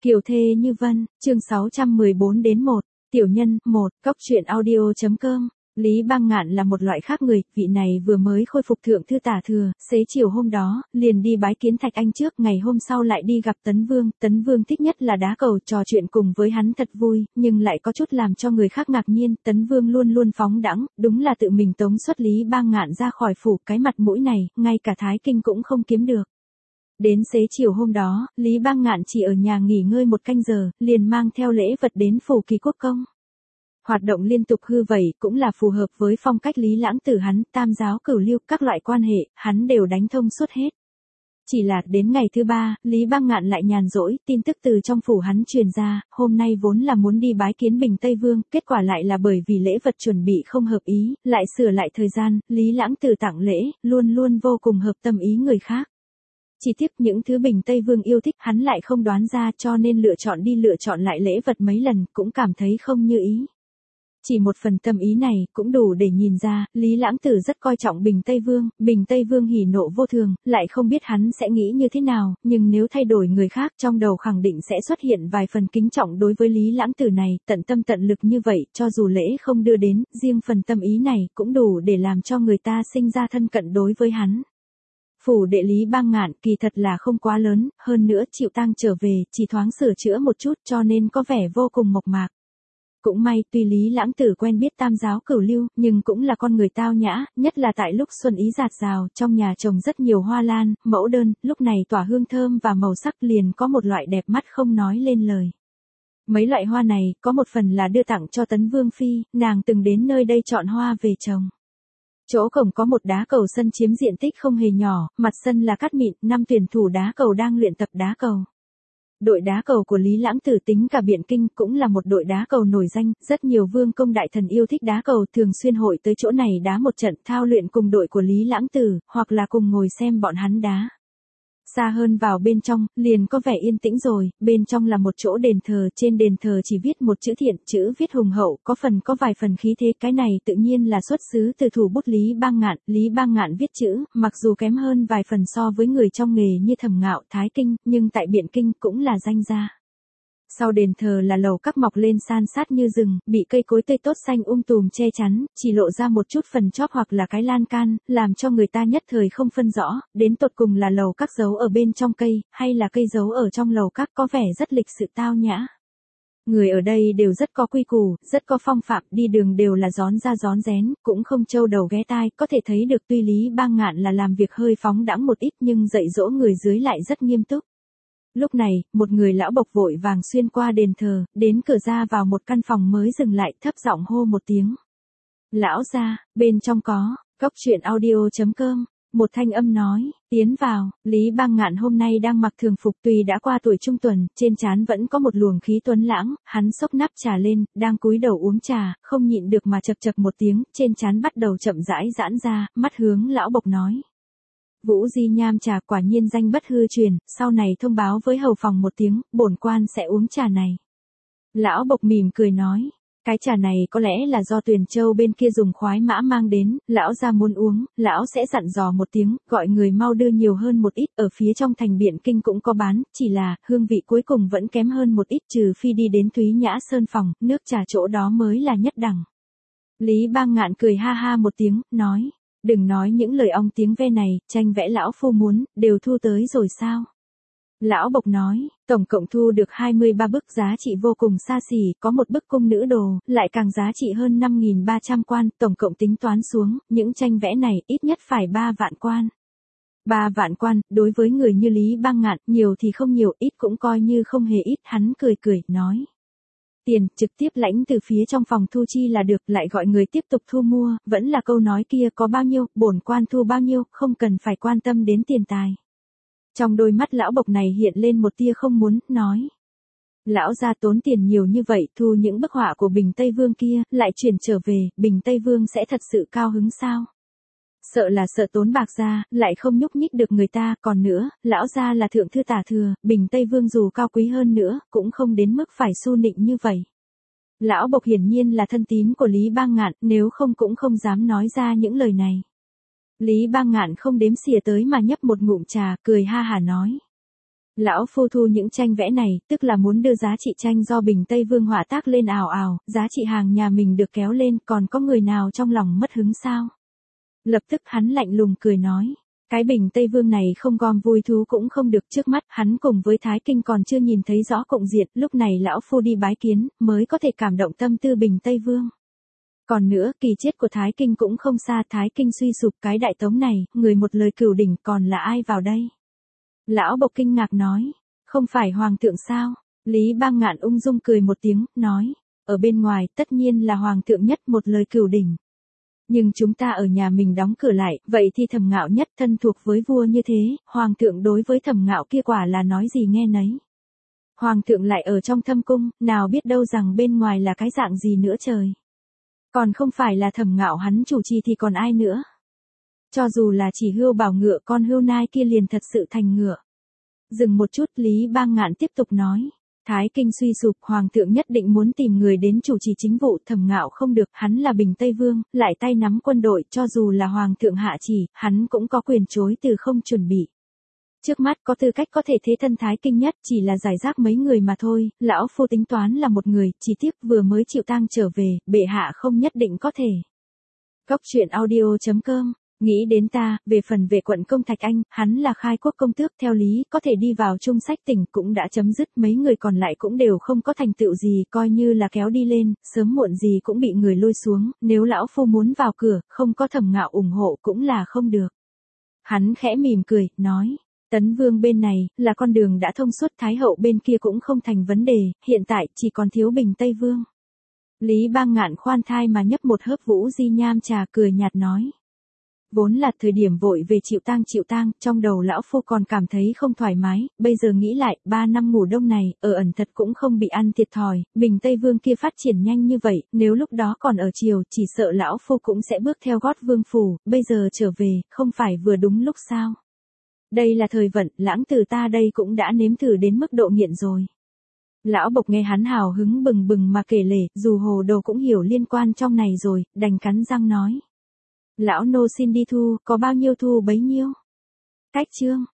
Kiều thê như vân, chương 614-1, tiểu nhân, 1, cóc truyện audio.com. Lý Bang Ngạn là một loại khác người, vị này vừa mới khôi phục thượng thư tả thừa, xế chiều hôm đó, liền đi bái kiến Thạch Anh trước, ngày hôm sau lại đi gặp Tấn Vương thích nhất là đá cầu, trò chuyện cùng với hắn thật vui, nhưng lại có chút làm cho người khác ngạc nhiên, Tấn Vương luôn luôn phóng đãng, đúng là tự mình tống xuất Lý Bang Ngạn ra khỏi phủ, cái mặt mũi này, ngay cả Thái Kinh cũng không kiếm được. Đến xế chiều hôm đó, Lý Bang Ngạn chỉ ở nhà nghỉ ngơi một canh giờ, liền mang theo lễ vật đến phủ Kỳ Quốc Công. Hoạt động liên tục hư vẩy cũng là phù hợp với phong cách Lý Lãng Tử hắn, tam giáo cửu lưu, các loại quan hệ, hắn đều đánh thông suốt hết. Chỉ là đến ngày thứ ba, Lý Bang Ngạn lại nhàn rỗi, tin tức từ trong phủ hắn truyền ra, hôm nay vốn là muốn đi bái kiến Bình Tây Vương, kết quả lại là bởi vì lễ vật chuẩn bị không hợp ý, lại sửa lại thời gian, Lý Lãng Tử tặng lễ, luôn luôn vô cùng hợp tâm ý người khác. Chỉ tiếc những thứ Bình Tây Vương yêu thích hắn lại không đoán ra, cho nên lựa chọn lại lễ vật mấy lần, cũng cảm thấy không như ý. Chỉ một phần tâm ý này cũng đủ để nhìn ra, Lý Lãng Tử rất coi trọng Bình Tây Vương hỉ nộ vô thường, lại không biết hắn sẽ nghĩ như thế nào, nhưng nếu thay đổi người khác trong đầu khẳng định sẽ xuất hiện vài phần kính trọng đối với Lý Lãng Tử này, tận tâm tận lực như vậy, cho dù lễ không đưa đến, riêng phần tâm ý này cũng đủ để làm cho người ta sinh ra thân cận đối với hắn. Phủ đệ Lý Bang Ngạn kỳ thật là không quá lớn, hơn nữa chịu tang trở về, chỉ thoáng sửa chữa một chút cho nên có vẻ vô cùng mộc mạc. Cũng may, tuy Lý Lãng Tử quen biết tam giáo cửu lưu, nhưng cũng là con người tao nhã, nhất là tại lúc xuân ý rạt rào, trong nhà trồng rất nhiều hoa lan, mẫu đơn, lúc này tỏa hương thơm và màu sắc liền có một loại đẹp mắt không nói lên lời. Mấy loại hoa này, có một phần là đưa tặng cho Tấn Vương Phi, nàng từng đến nơi đây chọn hoa về trồng. Chỗ cổng có một đá cầu sân chiếm diện tích không hề nhỏ, mặt sân là cát mịn, 5 tuyển thủ đá cầu đang luyện tập đá cầu. Đội đá cầu của Lý Lãng Tử tính cả Biện Kinh cũng là một đội đá cầu nổi danh, rất nhiều vương công đại thần yêu thích đá cầu thường xuyên hội tới chỗ này đá một trận thao luyện cùng đội của Lý Lãng Tử, hoặc là cùng ngồi xem bọn hắn đá. Xa hơn vào bên trong, liền có vẻ yên tĩnh rồi, bên trong là một chỗ đền thờ, trên đền thờ chỉ viết một chữ thiện, chữ viết hùng hậu, có vài phần khí thế, cái này tự nhiên là xuất xứ từ thủ bút Lý Bang Ngạn viết chữ, mặc dù kém hơn vài phần so với người trong nghề như Thẩm Ngạo, Thái Kinh, nhưng tại Biện Kinh cũng là danh gia. Sau đền thờ là lầu các mọc lên san sát như rừng, bị cây cối tươi tốt xanh tùm che chắn, chỉ lộ ra một chút phần chóp hoặc là cái lan can, làm cho người ta nhất thời không phân rõ, đến tột cùng là lầu các giấu ở bên trong cây, hay là cây giấu ở trong lầu các, có vẻ rất lịch sự tao nhã. Người ở đây đều rất có quy củ, rất có phong phạm, đi đường đều là rón ra rón rén, cũng không trâu đầu ghé tai, có thể thấy được tuy Lý Bang Ngạn là làm việc hơi phóng đãng một ít nhưng dạy dỗ người dưới lại rất nghiêm túc. Lúc này, một người lão bộc vội vàng xuyên qua đền thờ, đến cửa ra vào một căn phòng mới dừng lại, thấp giọng hô một tiếng. Lão gia, bên trong có, cóc truyện audio.com. Một thanh âm nói, tiến vào. Lý Bang Ngạn hôm nay đang mặc thường phục, tuy đã qua tuổi trung tuần, trên trán vẫn có một luồng khí tuấn lãng, hắn xốc nắp trà lên, đang cúi đầu uống trà, không nhịn được mà chập chập một tiếng, trên trán bắt đầu chậm rãi giãn ra, mắt hướng lão bộc nói. Vũ Di nham trà quả nhiên danh bất hư truyền, sau này thông báo với hầu phòng một tiếng, bổn quan sẽ uống trà này. Lão bộc mỉm cười nói, cái trà này có lẽ là do Tuyền Châu bên kia dùng khoái mã mang đến, lão gia muốn uống, lão sẽ dặn dò một tiếng, gọi người mau đưa nhiều hơn một ít, ở phía trong thành Biện Kinh cũng có bán, chỉ là, hương vị cuối cùng vẫn kém hơn một ít, trừ phi đi đến Thúy Nhã Sơn phòng, nước trà chỗ đó mới là nhất đẳng. Lý Bang Ngạn cười ha ha một tiếng, nói. Đừng nói những lời ong tiếng ve này, tranh vẽ lão phu muốn, đều thu tới rồi sao? Lão bộc nói, tổng cộng thu được 23 bức giá trị vô cùng xa xỉ, có một bức cung nữ đồ, lại càng giá trị hơn 5.300 quan, tổng cộng tính toán xuống, những tranh vẽ này ít nhất phải 3 vạn quan. 3 vạn quan, đối với người như Lý Bang Ngạn, nhiều thì không nhiều, ít cũng coi như không hề ít, hắn cười, nói. Tiền, trực tiếp lãnh từ phía trong phòng thu chi là được, lại gọi người tiếp tục thu mua, vẫn là câu nói kia, có bao nhiêu, bổn quan thu bao nhiêu, không cần phải quan tâm đến tiền tài. Trong đôi mắt lão bộc này hiện lên một tia không muốn, nói. Lão gia tốn tiền nhiều như vậy, thu những bức họa của Bình Tây Vương kia, lại chuyển trở về, Bình Tây Vương sẽ thật sự cao hứng sao? Sợ là sợ tốn bạc ra, lại không nhúc nhích được người ta, còn nữa, lão gia là thượng thư tả thừa, Bình Tây Vương dù cao quý hơn nữa, cũng không đến mức phải su nịnh như vậy. Lão bộc hiển nhiên là thân tín của Lý Bang Ngạn, nếu không cũng không dám nói ra những lời này. Lý Bang Ngạn không đếm xỉa tới mà nhấp một ngụm trà, cười ha hả nói. Lão phu thu những tranh vẽ này, tức là muốn đưa giá trị tranh do Bình Tây Vương họa tác lên ào ào, giá trị hàng nhà mình được kéo lên, còn có người nào trong lòng mất hứng sao? Lập tức hắn lạnh lùng cười nói. Cái Bình Tây Vương này không gom vui thú cũng không được, trước mắt hắn cùng với Thái Kinh còn chưa nhìn thấy rõ cộng diện, lúc này lão phu đi bái kiến, mới có thể cảm động tâm tư Bình Tây Vương. Còn nữa, kỳ chết của Thái Kinh cũng không xa, Thái Kinh suy sụp, cái Đại Tống này, người một lời cửu đỉnh, còn là ai vào đây? Lão Bộc kinh ngạc nói, không phải Hoàng thượng sao? Lý Bang Ngạn ung dung cười một tiếng, nói, ở bên ngoài tất nhiên là Hoàng thượng nhất, một lời cửu đỉnh. Nhưng chúng ta ở nhà mình đóng cửa lại, vậy thì Thẩm Ngạo nhất thân thuộc với vua như thế, Hoàng thượng đối với Thẩm Ngạo kia quả là nói gì nghe nấy. Hoàng thượng lại ở trong thâm cung, nào biết đâu rằng bên ngoài là cái dạng gì nữa trời. Còn không phải là Thẩm Ngạo hắn chủ trì thì còn ai nữa. Cho dù là chỉ Hưu Bảo ngựa, con Hưu Nai kia liền thật sự thành ngựa. Dừng một chút, Lý Bang Ngạn tiếp tục nói. Thái Kinh suy sụp, Hoàng thượng nhất định muốn tìm người đến chủ trì chính vụ, Thẩm Ngạo không được, hắn là Bình Tây Vương, lại tay nắm quân đội, cho dù là Hoàng thượng hạ chỉ, hắn cũng có quyền chối từ không chuẩn bị. Trước mắt có tư cách có thể thế thân Thái Kinh nhất, chỉ là giải rác mấy người mà thôi, lão phu tính toán là một người, chỉ tiếc vừa mới chịu tang trở về, bệ hạ không nhất định có thể. Góc truyện audio.com. Nghĩ đến ta, về phần vệ quận công Thạch Anh, hắn là khai quốc công tước, theo lý, có thể đi vào trung sách tỉnh cũng đã chấm dứt, mấy người còn lại cũng đều không có thành tựu gì, coi như là kéo đi lên, sớm muộn gì cũng bị người lôi xuống, nếu lão phu muốn vào cửa, không có Thẩm Ngạo ủng hộ cũng là không được. Hắn khẽ mỉm cười, nói, Tấn Vương bên này, là con đường đã thông suốt, Thái hậu bên kia cũng không thành vấn đề, hiện tại chỉ còn thiếu Bình Tây Vương. Lý Bang Ngạn khoan thai mà nhấp một hớp vũ di nham trà, cười nhạt nói. Vốn là thời điểm vội về chịu tang, trong đầu lão phu còn cảm thấy không thoải mái, bây giờ nghĩ lại, 3 năm ngủ đông này, ở ẩn thật cũng không bị ăn thiệt thòi, Bình Tây Vương kia phát triển nhanh như vậy, nếu lúc đó còn ở triều, chỉ sợ lão phu cũng sẽ bước theo gót vương phủ, bây giờ trở về, không phải vừa đúng lúc sao? Đây là thời vận, lãng tử ta đây cũng đã nếm thử đến mức độ nghiện rồi. Lão Bộc nghe hắn hào hứng bừng bừng mà kể lể, dù hồ đồ cũng hiểu liên quan trong này rồi, đành cắn răng nói. Lão nô xin đi thu, có bao nhiêu thu bấy nhiêu. Cách chương.